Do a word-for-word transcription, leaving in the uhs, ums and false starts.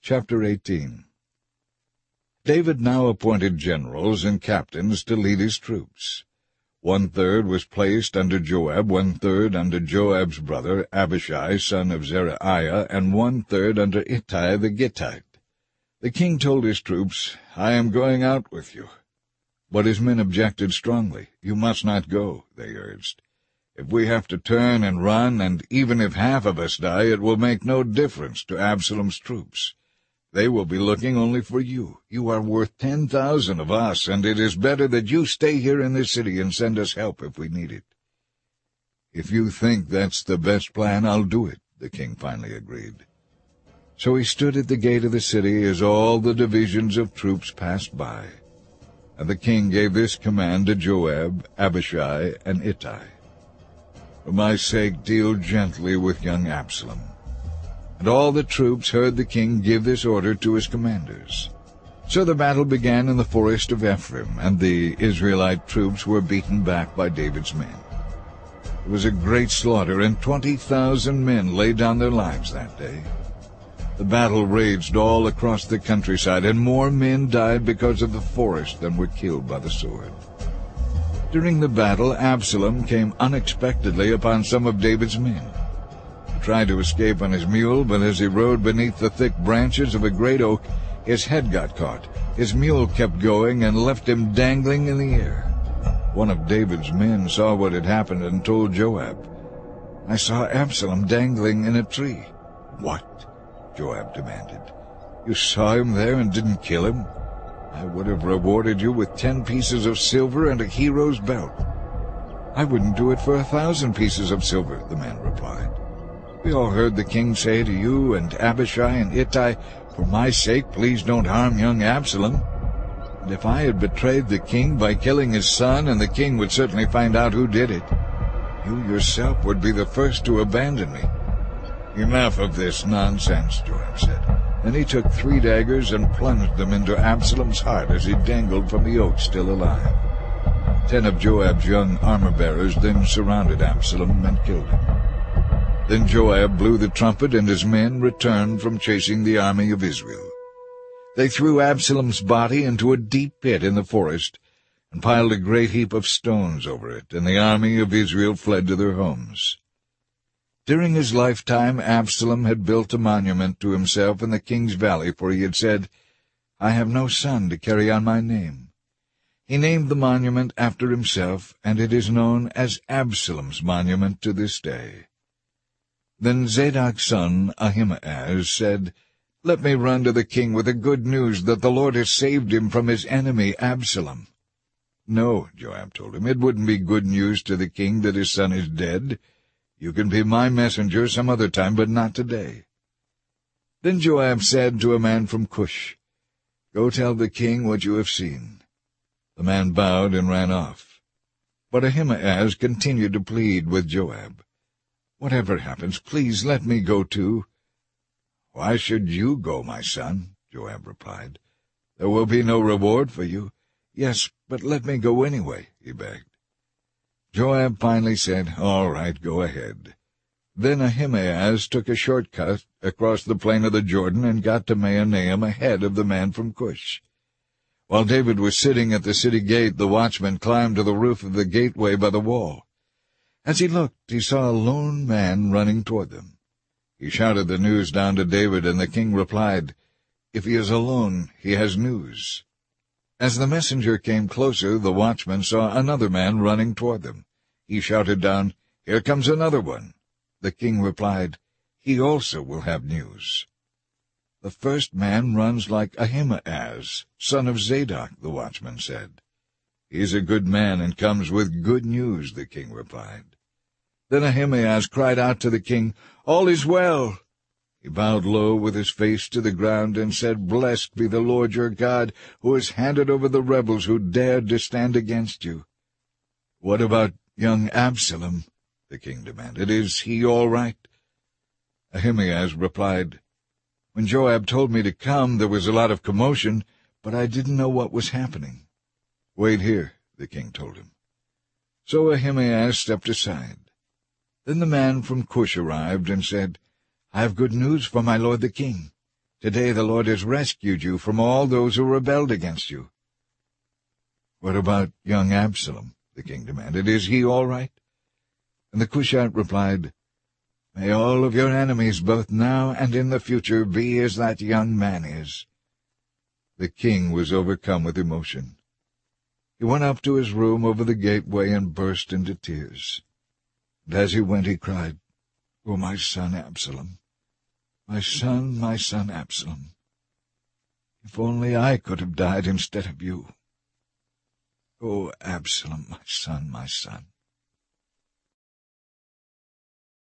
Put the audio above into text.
Chapter eighteen. David now appointed generals and captains to lead his troops. One-third was placed under Joab, one-third under Joab's brother Abishai, son of Zeruiah, and one-third under Ittai the Gittite. The king told his troops, "I am going out with you." But his men objected strongly. "You must not go," they urged. "If we have to turn and run, and even if half of us die, it will make no difference to Absalom's troops. They will be looking only for you. You are worth ten thousand of us, and it is better that you stay here in this city and send us help if we need it." "If you think that's the best plan, I'll do it," the king finally agreed. So he stood at the gate of the city as all the divisions of troops passed by. And the king gave this command to Joab, Abishai, and Ittai: "For my sake deal gently with young Absalom." And all the troops heard the king give this order to his commanders. So the battle began in the forest of Ephraim, and the Israelite troops were beaten back by David's men. It was a great slaughter, and twenty thousand men laid down their lives that day. The battle raged all across the countryside, and more men died because of the forest than were killed by the sword. During the battle, Absalom came unexpectedly upon some of David's men. He tried to escape on his mule, but as he rode beneath the thick branches of a great oak, his head got caught. His mule kept going and left him dangling in the air. One of David's men saw what had happened and told Joab, "I saw Absalom dangling in a tree." "What?" Joab demanded. "You saw him there and didn't kill him? I would have rewarded you with ten pieces of silver and a hero's belt." "I wouldn't do it for a thousand pieces of silver," the man replied. "We all heard the king say to you and Abishai and Ittai, 'For my sake, please don't harm young Absalom.' And if I had betrayed the king by killing his son, and the king would certainly find out who did it, you yourself would be the first to abandon me." "Enough of this nonsense," Joab said. Then he took three daggers and plunged them into Absalom's heart as he dangled from the oak still alive. Ten of Joab's young armor-bearers then surrounded Absalom and killed him. Then Joab blew the trumpet, and his men returned from chasing the army of Israel. They threw Absalom's body into a deep pit in the forest and piled a great heap of stones over it, and the army of Israel fled to their homes. During his lifetime, Absalom had built a monument to himself in the king's valley, for he had said, "I have no son to carry on my name." He named the monument after himself, and it is known as Absalom's monument to this day. Then Zadok's son Ahimaaz said, "Let me run to the king with the good news that the Lord has saved him from his enemy Absalom." "No," Joab told him, "it wouldn't be good news to the king that his son is dead. You can be my messenger some other time, but not today." Then Joab said to a man from Cush, "Go tell the king what you have seen." The man bowed and ran off. But Ahimaaz continued to plead with Joab, "Whatever happens, please let me go too." "Why should you go, my son?" Joab replied. "There will be no reward for you." "Yes, but let me go anyway," he begged. Joab finally said, "All right, go ahead." Then Ahimaaz took a short cut across the plain of the Jordan and got to Mahanaim ahead of the man from Cush. While David was sitting at the city gate, the watchman climbed to the roof of the gateway by the wall. As he looked, he saw a lone man running toward them. He shouted the news down to David, and the king replied, "If he is alone, he has news." As the messenger came closer, the watchman saw another man running toward them. He shouted down, "Here comes another one." The king replied, "He also will have news." "The first man runs like Ahimaaz, son of Zadok," the watchman said. "He's a good man and comes with good news," the king replied. Then Ahimaaz cried out to the king, "All is well." He bowed low with his face to the ground and said, "Blessed be the Lord your God, who has handed over the rebels who dared to stand against you." "What about young Absalom?" the king demanded. "Is he all right?" Ahimaaz replied, "When Joab told me to come, there was a lot of commotion, but I didn't know what was happening." "Wait here," the king told him. So Ahimaaz stepped aside. Then the man from Cush arrived and said, "I have good news for my lord the king." Today the Lord has rescued you from all those who rebelled against you." "What about young Absalom?" the king demanded. "Is he all right?" And the Cushite replied, "May all of your enemies, both now and in the future, be as that young man is." The king was overcome with emotion. He went up to his room over the gateway and burst into tears. And as he went he cried, "Oh, my son Absalom! My son, my son Absalom! If only I could have died instead of you! Oh, Absalom, my son, my son!"